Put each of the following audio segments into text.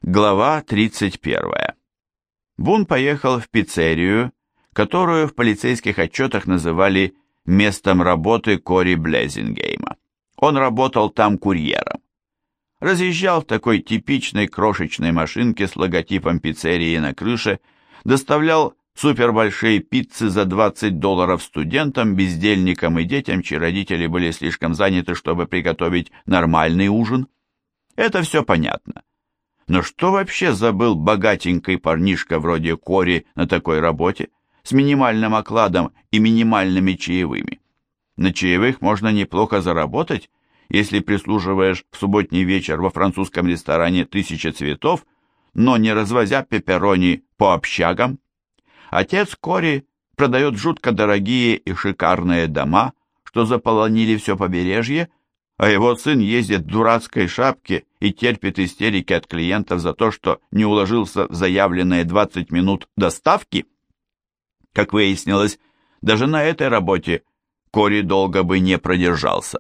Глава 31. Бун поехал в пиццерию, которую в полицейских отчетах называли местом работы Кори Блезингейма. Он работал там курьером. Разъезжал в такой типичной крошечной машинке с логотипом пиццерии на крыше, доставлял супербольшие пиццы за $20 студентам, бездельникам и детям, чьи родители были слишком заняты, чтобы приготовить нормальный ужин. Это все понятно. Но что вообще забыл богатенький парнишка вроде Кори на такой работе, с минимальным окладом и минимальными чаевыми? На чаевых можно неплохо заработать, если прислуживаешь в субботний вечер во французском ресторане «1000 цветов», но не развозя пепперони по общагам. Отец Кори продает жутко дорогие и шикарные дома, что заполонили все побережье, а его сын ездит в дурацкой шапке и терпит истерики от клиентов за то, что не уложился в заявленные 20 минут доставки. Как выяснилось, даже на этой работе Кори долго бы не продержался.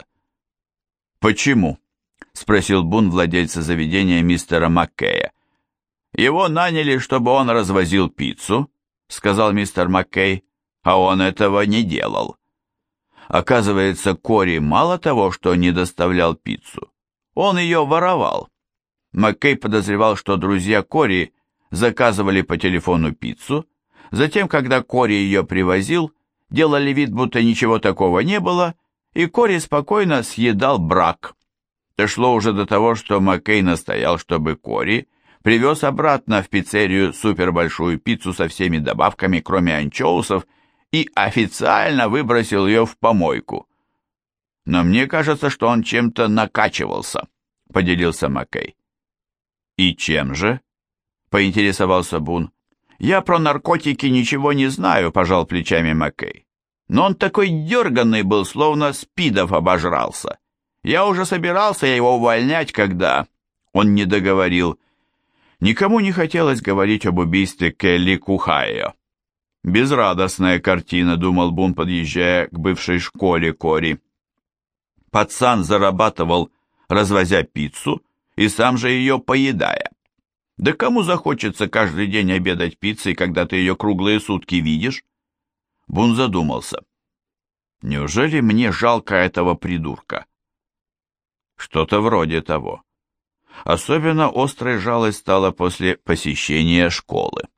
«Почему?» — спросил Бун владельца заведения мистера Маккея. «Его наняли, чтобы он развозил пиццу», — сказал мистер Маккей, — «а он этого не делал». Оказывается, Кори мало того, что не доставлял пиццу, он ее воровал. Маккей подозревал, что друзья Кори заказывали по телефону пиццу, затем, когда Кори ее привозил, делали вид, будто ничего такого не было, и Кори спокойно съедал брак. Дошло уже до того, что Маккей настоял, чтобы Кори привез обратно в пиццерию супербольшую пиццу со всеми добавками, кроме анчоусов, и официально выбросил ее в помойку. «Но мне кажется, что он чем-то накачивался», — поделился Маккей. «И чем же?» — поинтересовался Бун. «Я про наркотики ничего не знаю», — пожал плечами Маккей. «Но он такой дерганный был, словно спидов обожрался. Я уже собирался его увольнять, когда...» Он не договорил. Никому не хотелось говорить об убийстве Келли Кухайо. «Безрадостная картина», — думал Бун, подъезжая к бывшей школе Кори. Пацан зарабатывал, развозя пиццу, и сам же ее поедая. Да кому захочется каждый день обедать пиццей, когда ты ее круглые сутки видишь? Бун задумался. Неужели мне жалко этого придурка? Что-то вроде того. Особенно острой жалость стала после посещения школы.